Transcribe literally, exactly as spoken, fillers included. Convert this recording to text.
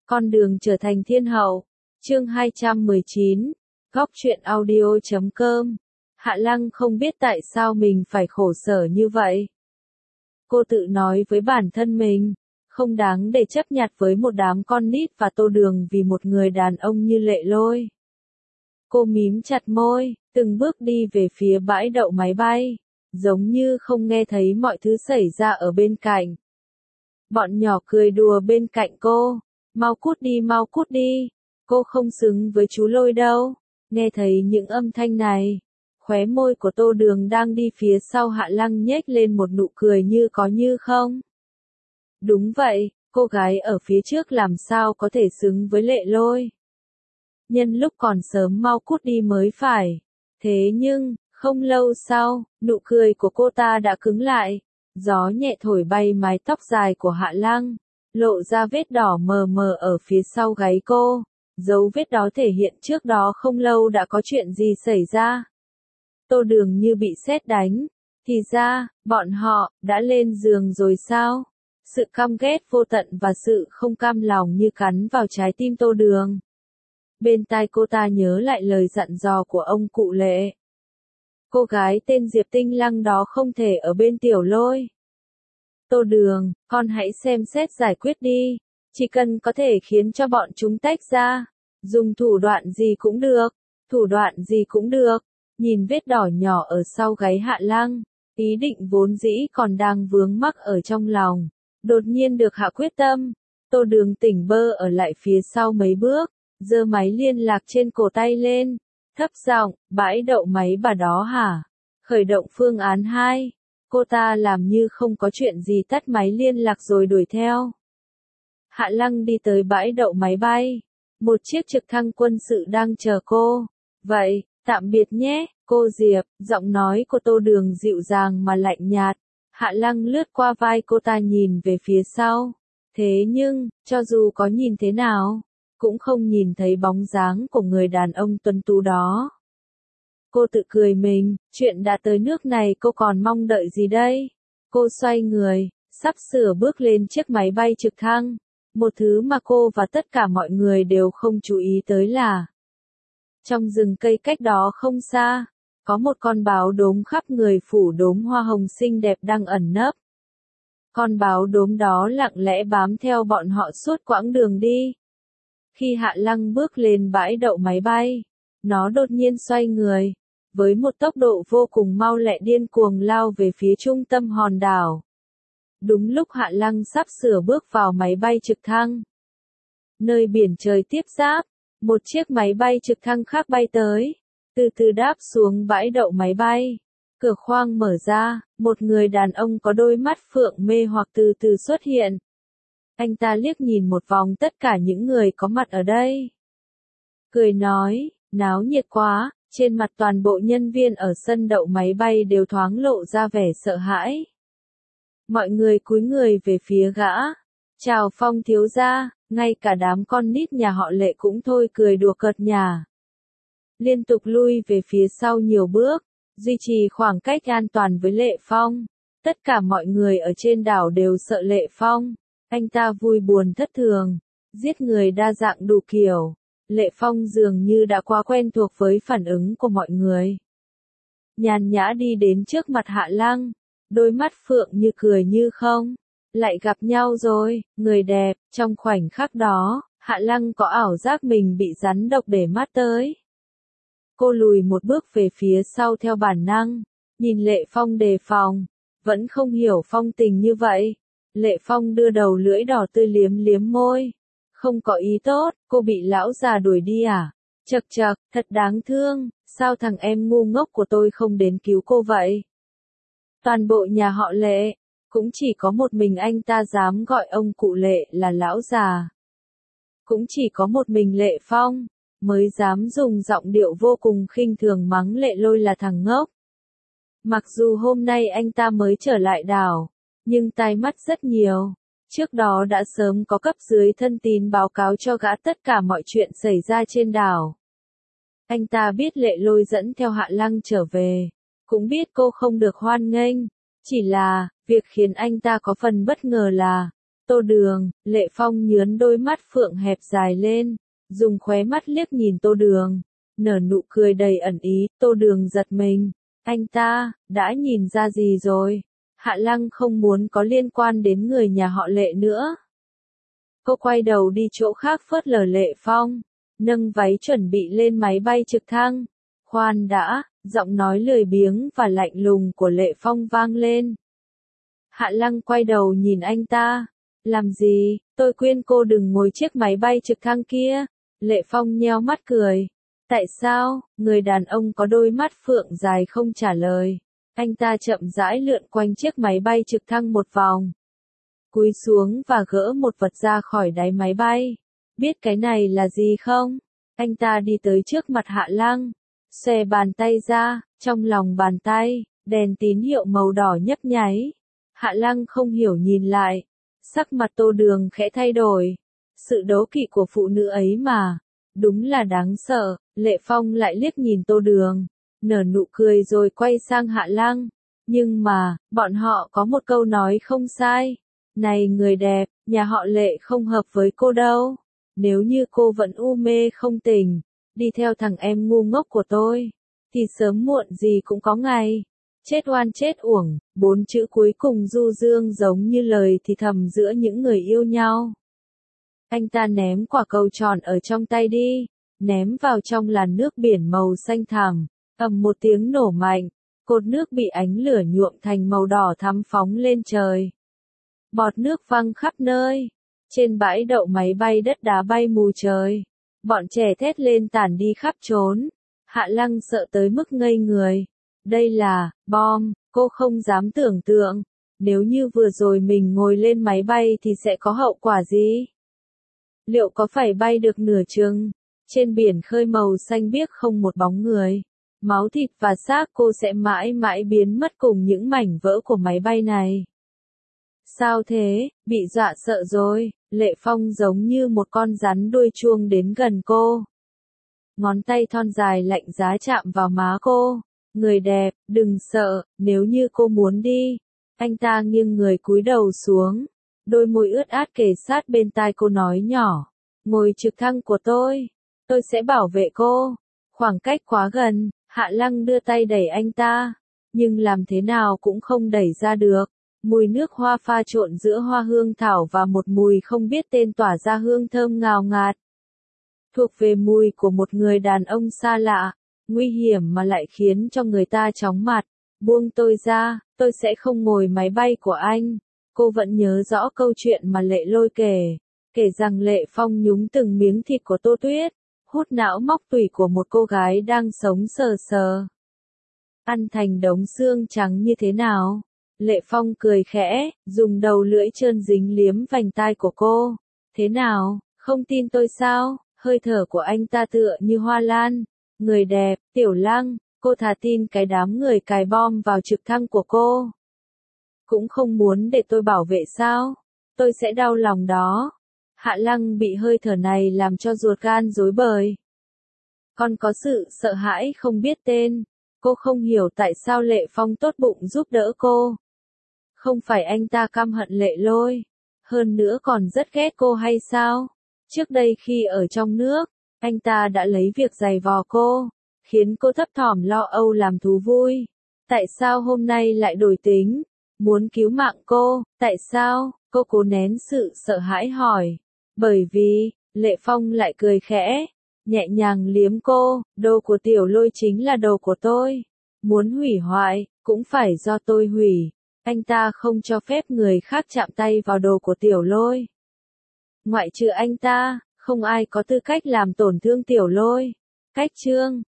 Con đường trở thành thiên hậu. Chương hai trăm mười chín. Góc truyện audio chấm com. Hạ Lăng không biết tại sao mình phải khổ sở như vậy. Cô tự nói với bản thân mình, không đáng để chấp nhặt với một đám con nít và Tô Đường vì một người đàn ông như Lệ Lôi. Cô mím chặt môi, từng bước đi về phía bãi đậu máy bay, giống như không nghe thấy mọi thứ xảy ra ở bên cạnh. Bọn nhỏ cười đùa bên cạnh cô, mau cút đi mau cút đi, cô không xứng với chú Lôi đâu. Nghe thấy những âm thanh này, khóe môi của Tô Đường đang đi phía sau Hạ Lăng nhếch lên một nụ cười như có như không. Đúng vậy, cô gái ở phía trước làm sao có thể xứng với Lệ Lôi. Nhân lúc còn sớm mau cút đi mới phải. Thế nhưng, không lâu sau, nụ cười của cô ta đã cứng lại. Gió nhẹ thổi bay mái tóc dài của Hạ Lăng, lộ ra vết đỏ mờ mờ ở phía sau gáy cô. Dấu vết đó thể hiện trước đó không lâu đã có chuyện gì xảy ra. Tô Đường như bị sét đánh. Thì ra, bọn họ, đã lên giường rồi sao? Sự căm ghét vô tận và sự không cam lòng như cắn vào trái tim Tô Đường. Bên tai cô ta nhớ lại lời dặn dò của ông cụ Lệ. Cô gái tên Diệp Tinh Lăng đó không thể ở bên Tiểu Lôi. Tô Đường, con hãy xem xét giải quyết đi. Chỉ cần có thể khiến cho bọn chúng tách ra. Dùng thủ đoạn gì cũng được. Thủ đoạn gì cũng được. Nhìn vết đỏ nhỏ ở sau gáy Hạ Lăng. Ý định vốn dĩ còn đang vướng mắc ở trong lòng. Đột nhiên được hạ quyết tâm. Tô Đường tỉnh bơ ở lại phía sau mấy bước. Giơ máy liên lạc trên cổ tay lên. Thấp giọng, bãi đậu máy bà đó hả? Khởi động phương án hai. Cô ta làm như không có chuyện gì tắt máy liên lạc rồi đuổi theo. Hạ Lăng đi tới bãi đậu máy bay. Một chiếc trực thăng quân sự đang chờ cô. Vậy, tạm biệt nhé, cô Diệp. Giọng nói của Tô Đường dịu dàng mà lạnh nhạt. Hạ Lăng lướt qua vai cô ta nhìn về phía sau. Thế nhưng, cho dù có nhìn thế nào, cũng không nhìn thấy bóng dáng của người đàn ông tuấn tú đó. Cô tự cười mình, chuyện đã tới nước này cô còn mong đợi gì đây? Cô xoay người, sắp sửa bước lên chiếc máy bay trực thăng. Một thứ mà cô và tất cả mọi người đều không chú ý tới là trong rừng cây cách đó không xa, có một con báo đốm khắp người phủ đốm hoa hồng xinh đẹp đang ẩn nấp. Con báo đốm đó lặng lẽ bám theo bọn họ suốt quãng đường đi. Khi Hạ Lăng bước lên bãi đậu máy bay, nó đột nhiên xoay người, với một tốc độ vô cùng mau lẹ điên cuồng lao về phía trung tâm hòn đảo. Đúng lúc Hạ Lăng sắp sửa bước vào máy bay trực thăng. Nơi biển trời tiếp giáp, một chiếc máy bay trực thăng khác bay tới, từ từ đáp xuống bãi đậu máy bay. Cửa khoang mở ra, một người đàn ông có đôi mắt phượng mê hoặc từ từ xuất hiện. Anh ta liếc nhìn một vòng tất cả những người có mặt ở đây. Cười nói, náo nhiệt quá, trên mặt toàn bộ nhân viên ở sân đậu máy bay đều thoáng lộ ra vẻ sợ hãi. Mọi người cúi người về phía gã. Chào Phong thiếu gia, ngay cả đám con nít nhà họ Lệ cũng thôi cười đùa cợt nhả. Liên tục lui về phía sau nhiều bước, duy trì khoảng cách an toàn với Lệ Phong. Tất cả mọi người ở trên đảo đều sợ Lệ Phong. Anh ta vui buồn thất thường, giết người đa dạng đủ kiểu. Lệ Phong dường như đã quá quen thuộc với phản ứng của mọi người. Nhàn nhã đi đến trước mặt Hạ Lăng, đôi mắt phượng như cười như không. Lại gặp nhau rồi, người đẹp. Trong khoảnh khắc đó, Hạ Lăng có ảo giác mình bị rắn độc để mắt tới. Cô lùi một bước về phía sau theo bản năng, nhìn Lệ Phong đề phòng, vẫn không hiểu phong tình như vậy. Lệ Phong đưa đầu lưỡi đỏ tươi liếm liếm môi. Không có ý tốt, cô bị lão già đuổi đi à? Chậc chậc, thật đáng thương, sao thằng em ngu ngốc của tôi không đến cứu cô vậy? Toàn bộ nhà họ Lệ, cũng chỉ có một mình anh ta dám gọi ông cụ Lệ là lão già. Cũng chỉ có một mình Lệ Phong, mới dám dùng giọng điệu vô cùng khinh thường mắng Lệ Lôi là thằng ngốc. Mặc dù hôm nay anh ta mới trở lại đảo, nhưng tai mắt rất nhiều. Trước đó đã sớm có cấp dưới thân tín báo cáo cho gã tất cả mọi chuyện xảy ra trên đảo. Anh ta biết Lệ Lôi dẫn theo Hạ Lăng trở về, cũng biết cô không được hoan nghênh. Chỉ là, việc khiến anh ta có phần bất ngờ là, Tô Đường, Lệ Phong nhướn đôi mắt phượng hẹp dài lên, dùng khóe mắt liếc nhìn Tô Đường, nở nụ cười đầy ẩn ý. Tô Đường giật mình, anh ta, đã nhìn ra gì rồi? Hạ Lăng không muốn có liên quan đến người nhà họ Lệ nữa. Cô quay đầu đi chỗ khác phớt lờ Lệ Phong, nâng váy chuẩn bị lên máy bay trực thăng. Khoan đã, giọng nói lười biếng và lạnh lùng của Lệ Phong vang lên. Hạ Lăng quay đầu nhìn anh ta. Làm gì, tôi khuyên cô đừng ngồi chiếc máy bay trực thăng kia. Lệ Phong nheo mắt cười. Tại sao? Người đàn ông có đôi mắt phượng dài không trả lời. Anh ta chậm rãi lượn quanh chiếc máy bay trực thăng một vòng. Cúi xuống và gỡ một vật ra khỏi đáy máy bay. Biết cái này là gì không? Anh ta đi tới trước mặt Hạ Lăng. Xòe bàn tay ra, trong lòng bàn tay, đèn tín hiệu màu đỏ nhấp nháy. Hạ Lăng không hiểu nhìn lại. Sắc mặt Tô Đường khẽ thay đổi. Sự đố kỵ của phụ nữ ấy mà. Đúng là đáng sợ. Lệ Phong lại liếc nhìn Tô Đường, nở nụ cười rồi quay sang Hạ Lăng. Nhưng mà, bọn họ có một câu nói không sai. Này người đẹp, nhà họ Lệ không hợp với cô đâu. Nếu như cô vẫn u mê không tỉnh, đi theo thằng em ngu ngốc của tôi, thì sớm muộn gì cũng có ngày. Chết oan chết uổng, bốn chữ cuối cùng du dương giống như lời thì thầm giữa những người yêu nhau. Anh ta ném quả cầu tròn ở trong tay đi, ném vào trong làn nước biển màu xanh thẳm, ầm một tiếng nổ mạnh, cột nước bị ánh lửa nhuộm thành màu đỏ thắm phóng lên trời. Bọt nước văng khắp nơi, trên bãi đậu máy bay đất đá bay mù trời, bọn trẻ thét lên tản đi khắp trốn. Hạ Lăng sợ tới mức ngây người. Đây là bom, cô không dám tưởng tượng, nếu như vừa rồi mình ngồi lên máy bay thì sẽ có hậu quả gì? Liệu có phải bay được nửa chừng? Trên biển khơi màu xanh biếc không một bóng người. Máu thịt và xác cô sẽ mãi mãi biến mất cùng những mảnh vỡ của máy bay này. Sao thế, bị dọa sợ rồi? Lệ Phong giống như một con rắn đuôi chuông đến gần cô. Ngón tay thon dài lạnh giá chạm vào má cô. Người đẹp, đừng sợ, nếu như cô muốn đi. Anh ta nghiêng người cúi đầu xuống. Đôi môi ướt át kề sát bên tai cô nói nhỏ. Ngồi trực thăng của tôi. Tôi sẽ bảo vệ cô. Khoảng cách quá gần, Hạ Lăng đưa tay đẩy anh ta. Nhưng làm thế nào cũng không đẩy ra được. Mùi nước hoa pha trộn giữa hoa hương thảo và một mùi không biết tên tỏa ra hương thơm ngào ngạt. Thuộc về mùi của một người đàn ông xa lạ, nguy hiểm mà lại khiến cho người ta chóng mặt. Buông tôi ra, tôi sẽ không ngồi máy bay của anh. Cô vẫn nhớ rõ câu chuyện mà Lệ Lôi kể, kể rằng Lệ Phong nhúng từng miếng thịt của Tô Tuyết, hút não móc tủy của một cô gái đang sống sờ sờ. Ăn thành đống xương trắng như thế nào? Lệ Phong cười khẽ, dùng đầu lưỡi trơn dính liếm vành tai của cô. Thế nào, không tin tôi sao? Hơi thở của anh ta tựa như hoa lan. Người đẹp, Tiểu Lăng, cô thà tin cái đám người cài bom vào trực thăng của cô. Cũng không muốn để tôi bảo vệ sao? Tôi sẽ đau lòng đó. Hạ Lăng bị hơi thở này làm cho ruột gan rối bời. Còn có sự sợ hãi không biết tên. Cô không hiểu tại sao Lệ Phong tốt bụng giúp đỡ cô. Không phải anh ta căm hận Lệ Lôi, hơn nữa còn rất ghét cô hay sao? Trước đây khi ở trong nước, anh ta đã lấy việc giày vò cô, khiến cô thấp thỏm lo âu làm thú vui. Tại sao hôm nay lại đổi tính, muốn cứu mạng cô? Tại sao? Cô cố nén sự sợ hãi hỏi. Bởi vì, Lệ Phong lại cười khẽ, nhẹ nhàng liếm cô, đồ của Tiểu Lôi chính là đồ của tôi. Muốn hủy hoại, cũng phải do tôi hủy. Anh ta không cho phép người khác chạm tay vào đồ của Tiểu Lôi. Ngoại trừ anh ta, không ai có tư cách làm tổn thương Tiểu Lôi. Cách chương